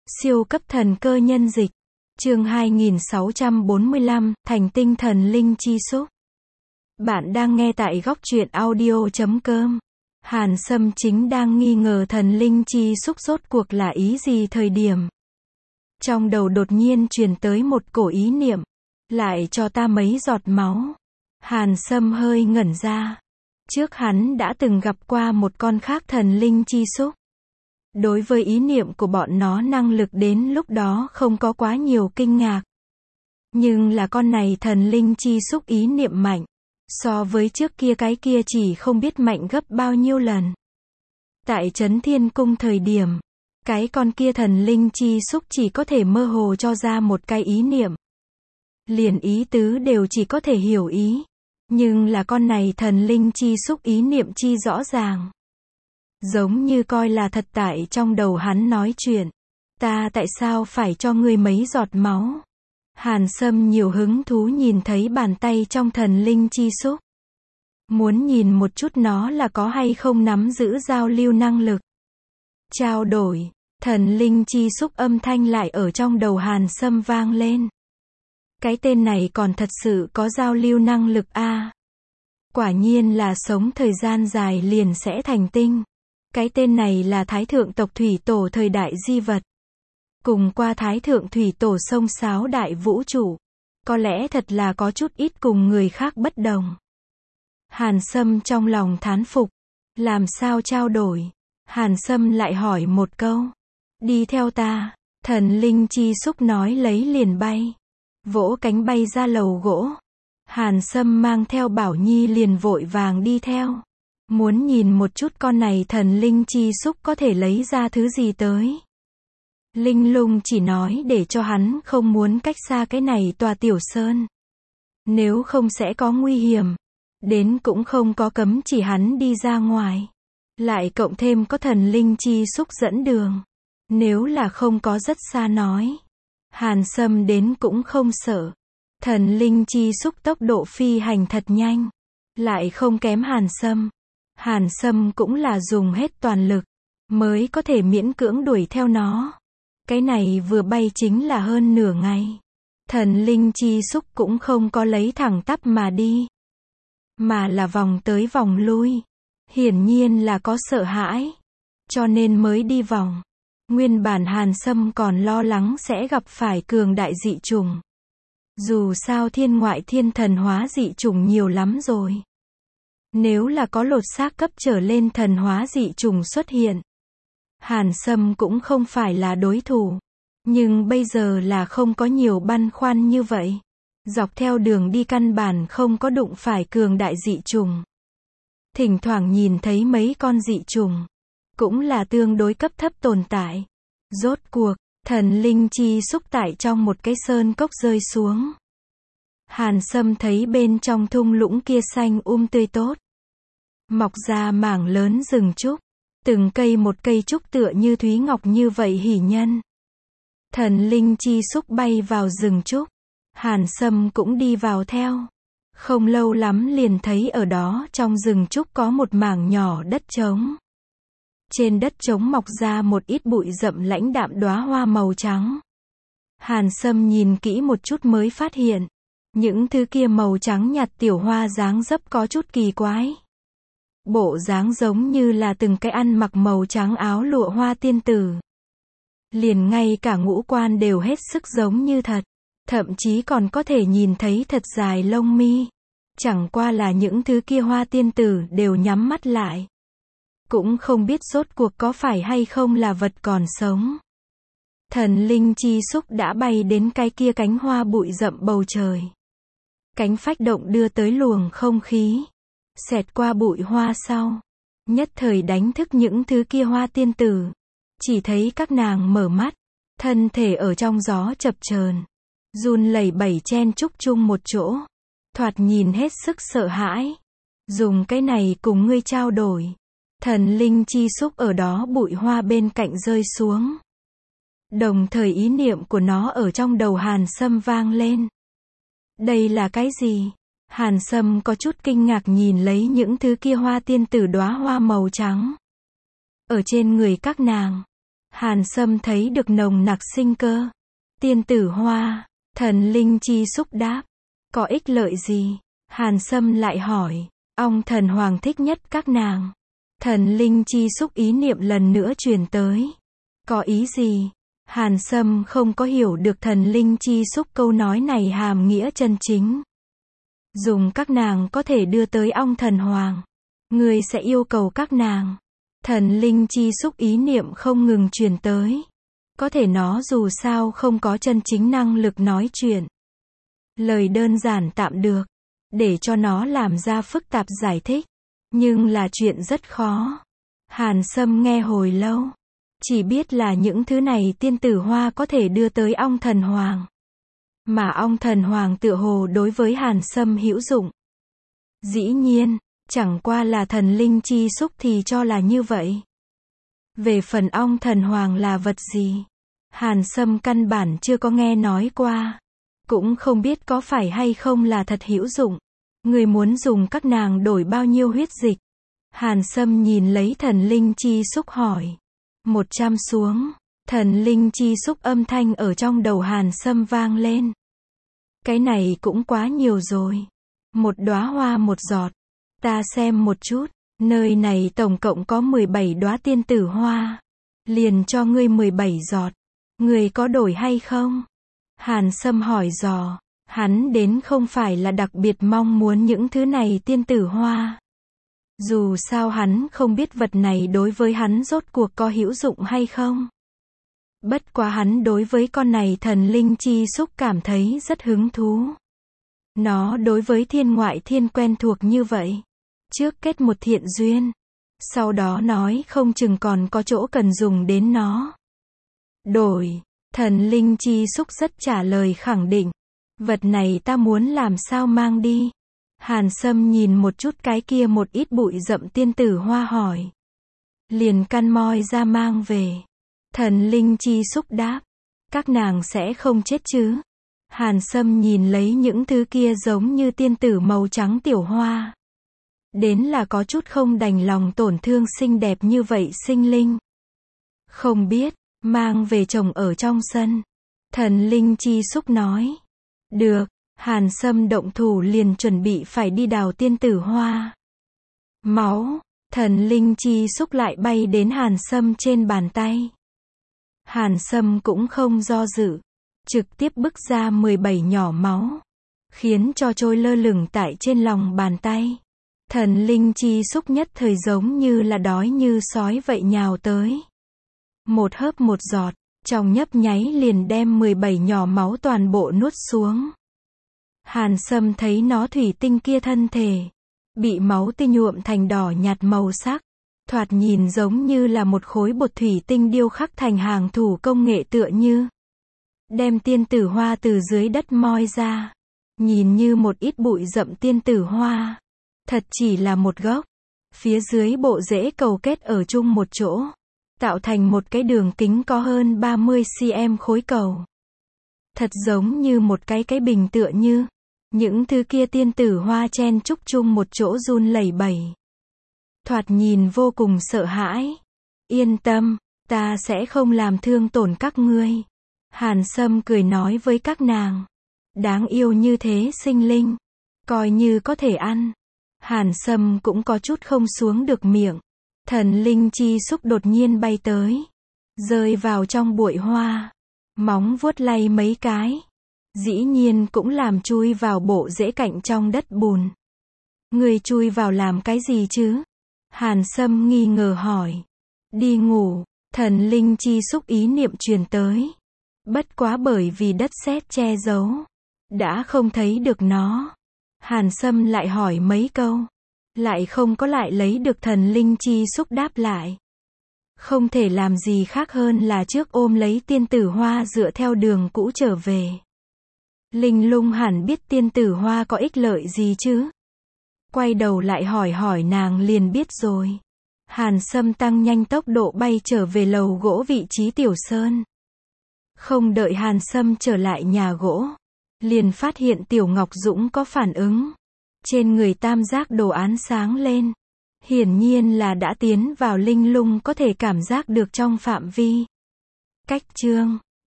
Siêu cấp thần cơ nhân dịch. Chương 2645, Thành tinh thần linh chi xúc. Bạn đang nghe tại góc truyện audio.com. Hàn Sâm chính đang nghi ngờ thần linh chi xúc rốt cuộc là ý gì thời điểm. Trong đầu đột nhiên truyền tới một cổ ý niệm. Lại cho ta mấy giọt máu. Hàn Sâm hơi ngẩn ra. Trước hắn đã từng gặp qua một con khác thần linh chi xúc. Đối với ý niệm của bọn nó năng lực đến lúc đó không có quá nhiều kinh ngạc. Nhưng là con này thần linh chi xúc ý niệm mạnh. So với trước kia cái kia chỉ không biết mạnh gấp bao nhiêu lần. Tại Trấn Thiên Cung thời điểm, cái con kia thần linh chi xúc chỉ có thể mơ hồ cho ra một cái ý niệm. Liền ý tứ đều chỉ có thể hiểu ý. Nhưng là con này thần linh chi xúc ý niệm chi rõ ràng. Giống như coi là thật tại trong đầu hắn nói chuyện. Ta tại sao phải cho ngươi mấy giọt máu? Hàn Sâm nhiều hứng thú nhìn thấy bàn tay trong thần linh chi xúc. Muốn nhìn một chút nó là có hay không nắm giữ giao lưu năng lực. Trao đổi, thần linh chi xúc âm thanh lại ở trong đầu Hàn Sâm vang lên. Cái tên này còn thật sự có giao lưu năng lực a. Quả nhiên là sống thời gian dài liền sẽ thành tinh. Cái tên này là Thái Thượng tộc Thủy Tổ thời đại di vật. Cùng qua Thái Thượng Thủy Tổ sông sáo đại vũ trụ. Có lẽ thật là có chút ít cùng người khác bất đồng. Hàn Sâm trong lòng thán phục. Làm sao trao đổi? Hàn Sâm lại hỏi một câu. Đi theo ta. Thần linh chi xúc nói lấy liền bay. Vỗ cánh bay ra lầu gỗ. Hàn Sâm mang theo Bảo Nhi liền vội vàng đi theo. Muốn nhìn một chút con này thần linh chi xúc có thể lấy ra thứ gì tới. Linh Lung chỉ nói để cho hắn không muốn cách xa cái này tòa tiểu sơn. Nếu không sẽ có nguy hiểm. Đến cũng không có cấm chỉ hắn đi ra ngoài. Lại cộng thêm có thần linh chi xúc dẫn đường. Nếu là không có rất xa nói. Hàn Sâm đến cũng không sợ. Thần linh chi xúc tốc độ phi hành thật nhanh. Lại không kém Hàn Sâm. Hàn Sâm cũng là dùng hết toàn lực. Mới có thể miễn cưỡng đuổi theo nó. Cái này vừa bay chính là hơn nửa ngày. Thần linh chi xúc cũng không có lấy thẳng tắp mà đi. Mà là vòng tới vòng lui. Hiển nhiên là có sợ hãi. Cho nên mới đi vòng. Nguyên bản Hàn Sâm còn lo lắng sẽ gặp phải cường đại dị chủng. Dù sao thiên ngoại thiên thần hóa dị chủng nhiều lắm rồi. Nếu là có lột xác cấp trở lên thần hóa dị chủng xuất hiện. Hàn Sâm cũng không phải là đối thủ. Nhưng bây giờ là không có nhiều băn khoăn như vậy. Dọc theo đường đi căn bản không có đụng phải cường đại dị chủng. Thỉnh thoảng nhìn thấy mấy con dị chủng. Cũng là tương đối cấp thấp tồn tại. Rốt cuộc, thần linh chi xúc tại trong một cái sơn cốc rơi xuống. Hàn Sâm thấy bên trong thung lũng kia xanh tươi tốt. Mọc ra mảng lớn rừng trúc. Từng cây một cây trúc tựa như thúy ngọc như vậy hỉ nhân. Thần linh chi xúc bay vào rừng trúc. Hàn Sâm cũng đi vào theo. Không lâu lắm liền thấy ở đó trong rừng trúc có một mảng nhỏ đất trống. Trên đất trống mọc ra một ít bụi rậm lãnh đạm đóa hoa màu trắng. Hàn Sâm nhìn kỹ một chút mới phát hiện. Những thứ kia màu trắng nhạt tiểu hoa dáng dấp có chút kỳ quái. Bộ dáng giống như là từng cái ăn mặc màu trắng áo lụa hoa tiên tử. Liền ngay cả ngũ quan đều hết sức giống như thật. Thậm chí còn có thể nhìn thấy thật dài lông mi. Chẳng qua là những thứ kia hoa tiên tử đều nhắm mắt lại. Cũng không biết rốt cuộc có phải hay không là vật còn sống. Thần linh chi xúc đã bay đến cái kia cánh hoa bụi rậm bầu trời. Cánh phách động đưa tới luồng không khí. Xẹt qua bụi hoa sau. Nhất thời đánh thức những thứ kia hoa tiên tử. Chỉ thấy các nàng mở mắt. Thân thể ở trong gió chập chờn. Run lẩy bẩy chen chúc chung một chỗ. Thoạt nhìn hết sức sợ hãi. Dùng cái này cùng ngươi trao đổi. Thần linh chi xúc ở đó bụi hoa bên cạnh rơi xuống. Đồng thời ý niệm của nó ở trong đầu Hàn Sâm vang lên. Đây là cái gì? Hàn Sâm có chút kinh ngạc nhìn lấy những thứ kia hoa tiên tử đóa hoa màu trắng. Ở trên người các nàng. Hàn Sâm thấy được nồng nặc sinh cơ. Tiên tử hoa, thần linh chi xúc đáp. Có ích lợi gì? Hàn Sâm lại hỏi. Ong thần hoàng thích nhất các nàng. Thần linh chi xúc ý niệm lần nữa truyền tới. Có ý gì? Hàn Sâm không có hiểu được thần linh chi xúc câu nói này hàm nghĩa chân chính. Dùng các nàng có thể đưa tới ong thần hoàng. Người sẽ yêu cầu các nàng. Thần linh chi xúc ý niệm không ngừng truyền tới. Có thể nó dù sao không có chân chính năng lực nói chuyện. Lời đơn giản tạm được. Để cho nó làm ra phức tạp giải thích. Nhưng là chuyện rất khó. Hàn Sâm nghe hồi lâu. Chỉ biết là những thứ này tiên tử hoa có thể đưa tới ong thần hoàng. Mà ong thần hoàng tựa hồ đối với Hàn Sâm hữu dụng. Dĩ nhiên, chẳng qua là thần linh chi xúc thì cho là như vậy. Về phần ong thần hoàng là vật gì? Hàn Sâm căn bản chưa có nghe nói qua. Cũng không biết có phải hay không là thật hữu dụng. Người muốn dùng các nàng đổi bao nhiêu huyết dịch? Hàn Sâm nhìn lấy thần linh chi xúc hỏi. 100 xuống. Thần linh chi xúc âm thanh ở trong đầu Hàn Sâm vang lên. Cái này cũng quá nhiều rồi. Một đóa hoa một giọt. Ta xem một chút. Nơi này tổng cộng có 17 đóa tiên tử hoa. Liền cho ngươi 17 giọt. Ngươi có đổi hay không? Hàn Sâm hỏi dò. Hắn đến không phải là đặc biệt mong muốn những thứ này tiên tử hoa. Dù sao hắn không biết vật này đối với hắn rốt cuộc có hữu dụng hay không. Bất quá hắn đối với con này thần linh chi xúc cảm thấy rất hứng thú. Nó đối với thiên ngoại thiên quen thuộc như vậy. Trước kết một thiện duyên. Sau đó nói không chừng còn có chỗ cần dùng đến nó. Đổi. Thần linh chi xúc rất trả lời khẳng định. Vật này ta muốn làm sao mang đi? Hàn Sâm nhìn một chút cái kia một ít bụi rậm tiên tử hoa hỏi. Liền căn moi ra mang về. Thần linh chi xúc đáp. Các nàng sẽ không chết chứ? Hàn Sâm nhìn lấy những thứ kia giống như tiên tử màu trắng tiểu hoa. Đến là có chút không đành lòng tổn thương xinh đẹp như vậy sinh linh. Không biết, mang về trồng ở trong sân. Thần linh chi xúc nói. Được, Hàn Sâm động thủ liền chuẩn bị phải đi đào tiên tử hoa. Máu, thần linh chi xúc lại bay đến Hàn Sâm trên bàn tay. Hàn Sâm cũng không do dự. Trực tiếp bức ra 17 nhỏ máu. Khiến cho trôi lơ lửng tại trên lòng bàn tay. Thần linh chi xúc nhất thời giống như là đói như sói vậy nhào tới. Một hớp một giọt, trong nhấp nháy liền đem 17 nhỏ máu toàn bộ nuốt xuống. Hàn Sâm thấy nó thủy tinh kia thân thể. Bị máu tươi nhuộm thành đỏ nhạt màu sắc. Thoạt nhìn giống như là một khối bột thủy tinh điêu khắc thành hàng thủ công nghệ tựa như. Đem tiên tử hoa từ dưới đất moi ra. Nhìn như một ít bụi rậm tiên tử hoa. Thật chỉ là một gốc. Phía dưới bộ rễ cầu kết ở chung một chỗ. Tạo thành một cái đường kính có hơn 30 cm khối cầu. Thật giống như một cái bình tựa như. Những thứ kia tiên tử hoa chen chúc chung một chỗ run lẩy bẩy. Thoạt nhìn vô cùng sợ hãi. Yên tâm, ta sẽ không làm thương tổn các ngươi. Hàn Sâm cười nói với các nàng. Đáng yêu như thế sinh linh. Coi như có thể ăn. Hàn Sâm cũng có chút không xuống được miệng. Thần linh chi xúc đột nhiên bay tới. Rơi vào trong bụi hoa. Móng vuốt lay mấy cái. Dĩ nhiên cũng làm chui vào bộ rễ cạnh trong đất bùn. Người chui vào làm cái gì chứ? Hàn Sâm nghi ngờ hỏi. Đi ngủ, thần linh chi xúc ý niệm truyền tới. Bất quá bởi vì đất sét che giấu. Đã không thấy được nó. Hàn Sâm lại hỏi mấy câu. Lại không có lại lấy được thần linh chi xúc đáp lại. Không thể làm gì khác hơn là trước ôm lấy tiên tử hoa dựa theo đường cũ trở về. Linh Lung hẳn biết tiên tử hoa có ích lợi gì chứ. Quay đầu lại hỏi nàng liền biết rồi. Hàn Sâm tăng nhanh tốc độ bay trở về lầu gỗ vị trí Tiểu Sơn. Không đợi Hàn Sâm trở lại nhà gỗ. Liền phát hiện Tiểu Ngọc Dũng có phản ứng. Trên người tam giác đồ án sáng lên. Hiển nhiên là đã tiến vào Linh Lung có thể cảm giác được trong phạm vi. Cách chương